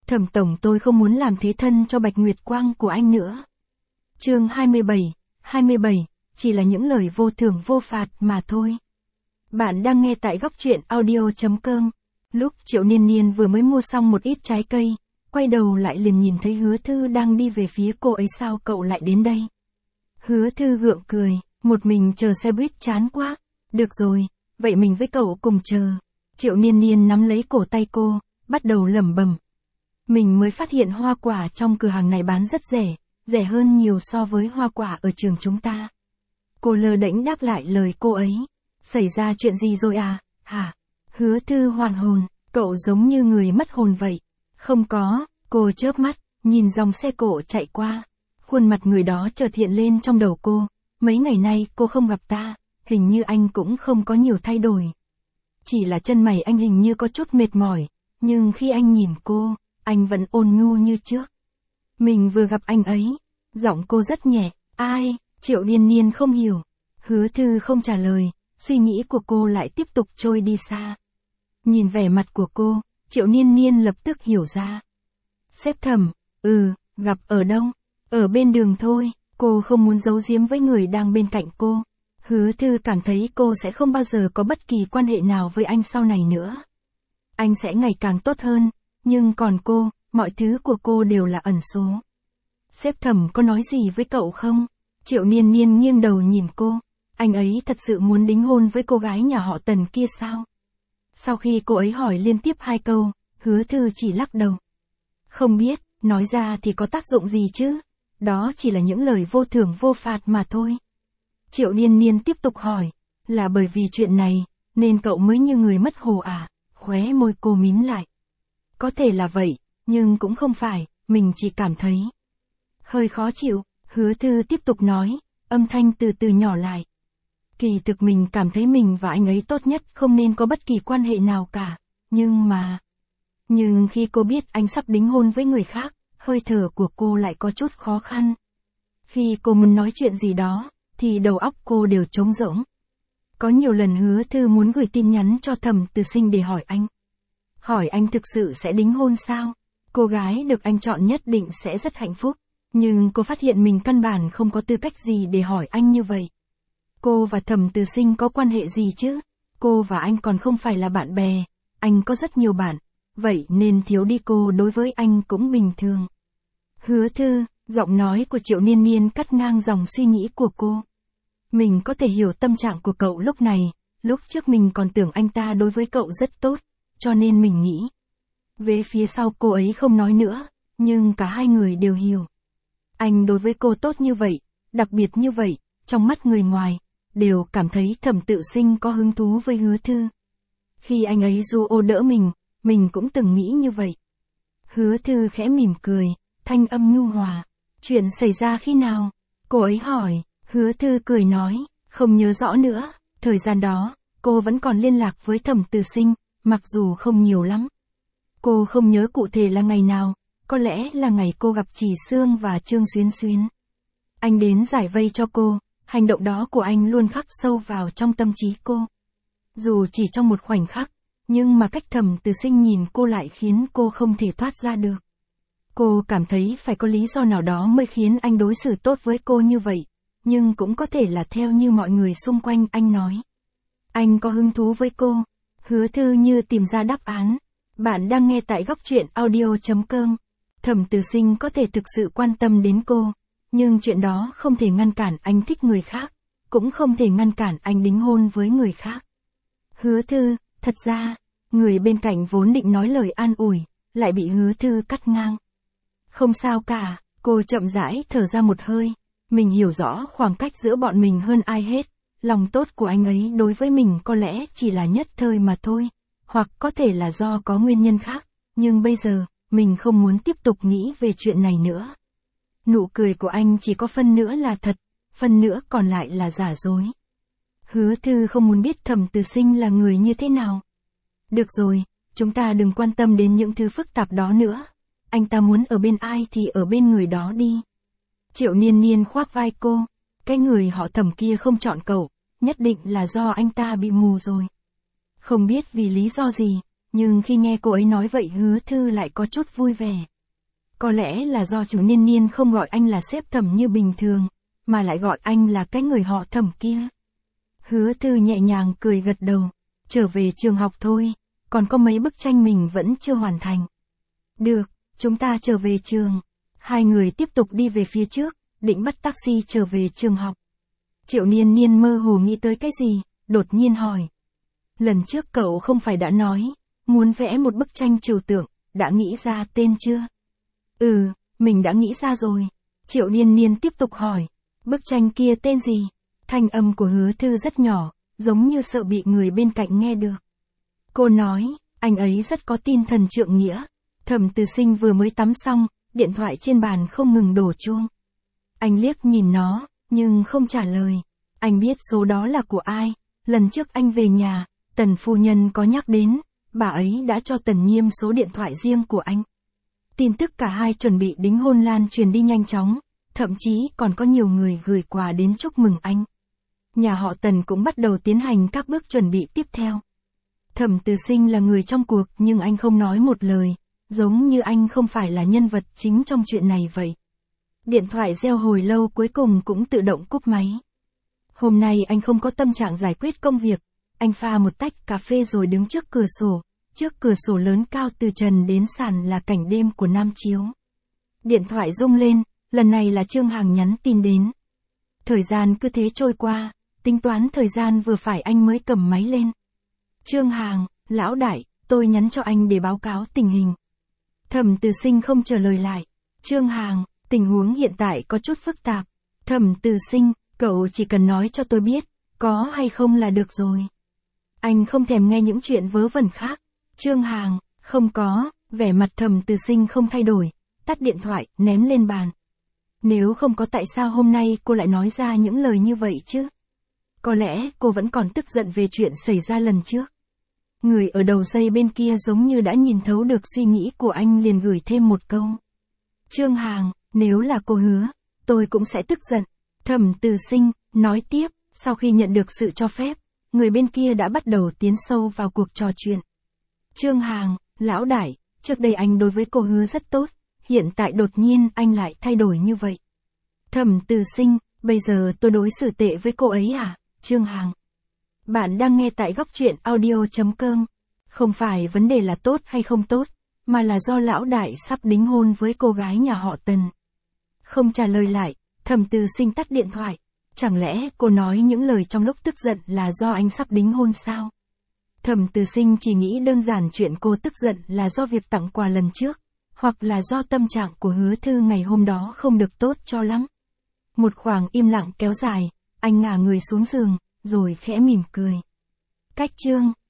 Thẩm tổng, tôi không muốn làm thế thân cho Bạch Nguyệt Quang của anh nữa. Chương 27, chỉ là những lời vô thưởng vô phạt mà thôi. Bạn đang nghe tại góc truyện audio.com. Lúc Triệu Niên Niên vừa mới mua xong một ít trái cây, quay đầu lại liền nhìn thấy Hứa Thư đang đi về phía cô ấy. Sao cậu lại đến đây? Hứa Thư gượng cười, một mình chờ xe buýt chán quá. Được rồi, vậy mình với cậu cùng chờ. Triệu Niên Niên nắm lấy cổ tay cô, bắt đầu lẩm bẩm. Mình mới phát hiện hoa quả trong cửa hàng này bán rất rẻ, rẻ hơn nhiều so với hoa quả ở trường chúng ta. Cô lơ đễnh đáp lại lời cô ấy. Xảy ra chuyện gì rồi à, hả? Hứa Thư hoàn hồn, cậu giống như người mất hồn vậy. Không có, cô chớp mắt, nhìn dòng xe cộ chạy qua. Khuôn mặt người đó chợt hiện lên trong đầu cô. Mấy ngày nay cô không gặp ta, hình như anh cũng không có nhiều thay đổi. Chỉ là chân mày anh hình như có chút mệt mỏi, nhưng khi anh nhìn cô, anh vẫn ôn nhu như trước. Mình vừa gặp anh ấy. Giọng cô rất nhẹ. Ai? Triệu Niên Niên không hiểu. Hứa Thư không trả lời, suy nghĩ của cô lại tiếp tục trôi đi xa. Nhìn vẻ mặt của cô, Triệu Niên Niên lập tức hiểu ra. Sếp Thẩm, gặp ở đâu? Ở bên đường thôi. Cô không muốn giấu giếm với người đang bên cạnh cô. Hứa Thư cảm thấy cô sẽ không bao giờ có bất kỳ quan hệ nào với anh sau này nữa. Anh sẽ ngày càng tốt hơn, nhưng còn cô, mọi thứ của cô đều là ẩn số. Sếp Thẩm có nói gì với cậu không? Triệu Niên Niên nghiêng đầu nhìn cô. Anh ấy thật sự muốn đính hôn với cô gái nhà họ Tần kia sao? Sau khi cô ấy hỏi liên tiếp 2 câu, Hứa Thư chỉ lắc đầu. Không biết, nói ra thì có tác dụng gì chứ? Đó chỉ là những lời vô thưởng vô phạt mà thôi. Triệu Niên Niên tiếp tục hỏi, là bởi vì chuyện này, nên cậu mới như người mất hồn à? Khóe môi cô mím lại. Có thể là vậy, nhưng cũng không phải, mình chỉ cảm thấy hơi khó chịu. Hứa Thư tiếp tục nói, âm thanh từ từ nhỏ lại. Kỳ thực mình cảm thấy mình và anh ấy tốt nhất không nên có bất kỳ quan hệ nào cả, nhưng khi cô biết anh sắp đính hôn với người khác, hơi thở của cô lại có chút khó khăn. Khi cô muốn nói chuyện gì đó, thì đầu óc cô đều trống rỗng. Có nhiều lần Hứa Thư muốn gửi tin nhắn cho Thẩm Từ Sinh để hỏi anh thực sự sẽ đính hôn sao? Cô gái được anh chọn nhất định sẽ rất hạnh phúc. Nhưng cô phát hiện mình căn bản không có tư cách gì để hỏi anh như vậy. Cô và Thẩm Từ Sinh có quan hệ gì chứ? Cô và anh còn không phải là bạn bè. Anh có rất nhiều bạn. Vậy nên thiếu đi cô đối với anh cũng bình thường. Hứa Thư, giọng nói của Triệu Niên Niên cắt ngang dòng suy nghĩ của cô. Mình có thể hiểu tâm trạng của cậu lúc này. Lúc trước mình còn tưởng anh ta đối với cậu rất tốt, cho nên mình nghĩ. Về phía sau cô ấy không nói nữa, nhưng cả hai người đều hiểu. Anh đối với cô tốt như vậy, đặc biệt như vậy, trong mắt người ngoài, đều cảm thấy Thẩm Tự Sinh có hứng thú với Hứa Thư. Khi anh ấy ru ô đỡ mình cũng từng nghĩ như vậy. Hứa Thư khẽ mỉm cười, thanh âm nhu hòa. Chuyện xảy ra khi nào? Cô ấy hỏi. Hứa Thư cười nói, không nhớ rõ nữa. Thời gian đó, cô vẫn còn liên lạc với Thẩm Từ Sinh, mặc dù không nhiều lắm. Cô không nhớ cụ thể là ngày nào, có lẽ là ngày cô gặp Chỉ Sương và Trương Xuyến Xuyến. Anh đến giải vây cho cô, hành động đó của anh luôn khắc sâu vào trong tâm trí cô. Dù chỉ trong một khoảnh khắc, nhưng mà cách Thẩm Từ Sinh nhìn cô lại khiến cô không thể thoát ra được. Cô cảm thấy phải có lý do nào đó mới khiến anh đối xử tốt với cô như vậy, nhưng cũng có thể là theo như mọi người xung quanh anh nói. Anh có hứng thú với cô. Hứa Thư như tìm ra đáp án. Bạn đang nghe tại góc truyện audio.com. Thẩm Từ Sinh có thể thực sự quan tâm đến cô, nhưng chuyện đó không thể ngăn cản anh thích người khác, cũng không thể ngăn cản anh đính hôn với người khác. Hứa Thư, thật ra, người bên cạnh vốn định nói lời an ủi, lại bị Hứa Thư cắt ngang. Không sao cả, cô chậm rãi thở ra một hơi. Mình hiểu rõ khoảng cách giữa bọn mình hơn ai hết. Lòng tốt của anh ấy đối với mình có lẽ chỉ là nhất thời mà thôi, hoặc có thể là do có nguyên nhân khác, nhưng bây giờ, mình không muốn tiếp tục nghĩ về chuyện này nữa. Nụ cười của anh chỉ có phân nữa là thật, phân nữa còn lại là giả dối. Hứa Thư không muốn biết Thẩm Từ Sinh là người như thế nào. Được rồi, chúng ta đừng quan tâm đến những thứ phức tạp đó nữa. Anh ta muốn ở bên ai thì ở bên người đó đi. Triệu Niên Niên khoác vai cô. Cái người họ Thẩm kia không chọn cậu, nhất định là do anh ta bị mù rồi. Không biết vì lý do gì, nhưng khi nghe cô ấy nói vậy Hứa Thư lại có chút vui vẻ. Có lẽ là do chủ Niên Niên không gọi anh là sếp Thẩm như bình thường, mà lại gọi anh là cái người họ Thẩm kia. Hứa Thư nhẹ nhàng cười gật đầu, trở về trường học thôi, còn có mấy bức tranh mình vẫn chưa hoàn thành. Được, chúng ta trở về trường. Hai người tiếp tục đi về phía trước, định bắt taxi trở về trường học. Triệu Niên Niên mơ hồ nghĩ tới cái gì, đột nhiên hỏi. Lần trước cậu không phải đã nói, muốn vẽ một bức tranh trừu tượng, đã nghĩ ra tên chưa? Ừ, mình đã nghĩ ra rồi. Triệu Niên Niên tiếp tục hỏi, bức tranh kia tên gì? Thanh âm của Hứa Thư rất nhỏ, giống như sợ bị người bên cạnh nghe được. Cô nói, anh ấy rất có tin thần trượng nghĩa. Thẩm Từ Sinh vừa mới tắm xong, điện thoại trên bàn không ngừng đổ chuông. Anh liếc nhìn nó, nhưng không trả lời. Anh biết số đó là của ai. Lần trước anh về nhà, Tần phu nhân có nhắc đến, bà ấy đã cho Tần Nhiêm số điện thoại riêng của anh. Tin tức cả hai chuẩn bị đính hôn lan truyền đi nhanh chóng, thậm chí còn có nhiều người gửi quà đến chúc mừng anh. Nhà họ Tần cũng bắt đầu tiến hành các bước chuẩn bị tiếp theo. Thẩm Từ Sinh là người trong cuộc nhưng anh không nói một lời, giống như anh không phải là nhân vật chính trong chuyện này vậy. Điện thoại reo hồi lâu cuối cùng cũng tự động cúp máy. Hôm nay anh không có tâm trạng giải quyết công việc, anh pha một tách cà phê rồi đứng trước cửa sổ lớn cao từ trần đến sàn là cảnh đêm của Nam Chiếu. Điện thoại rung lên, lần này là Trương Hằng nhắn tin đến. Thời gian cứ thế trôi qua, tính toán thời gian vừa phải anh mới cầm máy lên. Trương Hằng, lão đại, tôi nhắn cho anh để báo cáo tình hình. Thẩm Từ Sinh không trả lời lại. Trương Hằng, tình huống hiện tại có chút phức tạp. Thẩm Từ Sinh, cậu chỉ cần nói cho tôi biết, có hay không là được rồi. Anh không thèm nghe những chuyện vớ vẩn khác. Trương Hằng, không có, vẻ mặt Thẩm Từ Sinh không thay đổi, tắt điện thoại, ném lên bàn. Nếu không có tại sao hôm nay cô lại nói ra những lời như vậy chứ? Có lẽ cô vẫn còn tức giận về chuyện xảy ra lần trước. Người ở đầu dây bên kia giống như đã nhìn thấu được suy nghĩ của anh liền gửi thêm một câu. Trương Hằng, nếu là cô hứa, tôi cũng sẽ tức giận. Thẩm Từ Sinh, nói tiếp, sau khi nhận được sự cho phép, người bên kia đã bắt đầu tiến sâu vào cuộc trò chuyện. Trương Hằng, lão đại, trước đây anh đối với cô hứa rất tốt, hiện tại đột nhiên anh lại thay đổi như vậy. Thẩm Từ Sinh, bây giờ tôi đối xử tệ với cô ấy à? Trương Hằng. Bạn đang nghe tại Góc Truyện Audio.com. Không phải vấn đề là tốt hay không tốt, mà là do lão đại sắp đính hôn với cô gái nhà họ Tần. Không trả lời lại, Thẩm Từ Sinh tắt điện thoại. Chẳng lẽ cô nói những lời trong lúc tức giận là do anh sắp đính hôn sao? Thẩm Từ Sinh chỉ nghĩ đơn giản chuyện cô tức giận là do việc tặng quà lần trước, hoặc là do tâm trạng của Hứa Thư ngày hôm đó không được tốt cho lắm. Một khoảng im lặng kéo dài, anh ngả người xuống giường, rồi khẽ mỉm cười. Cách chương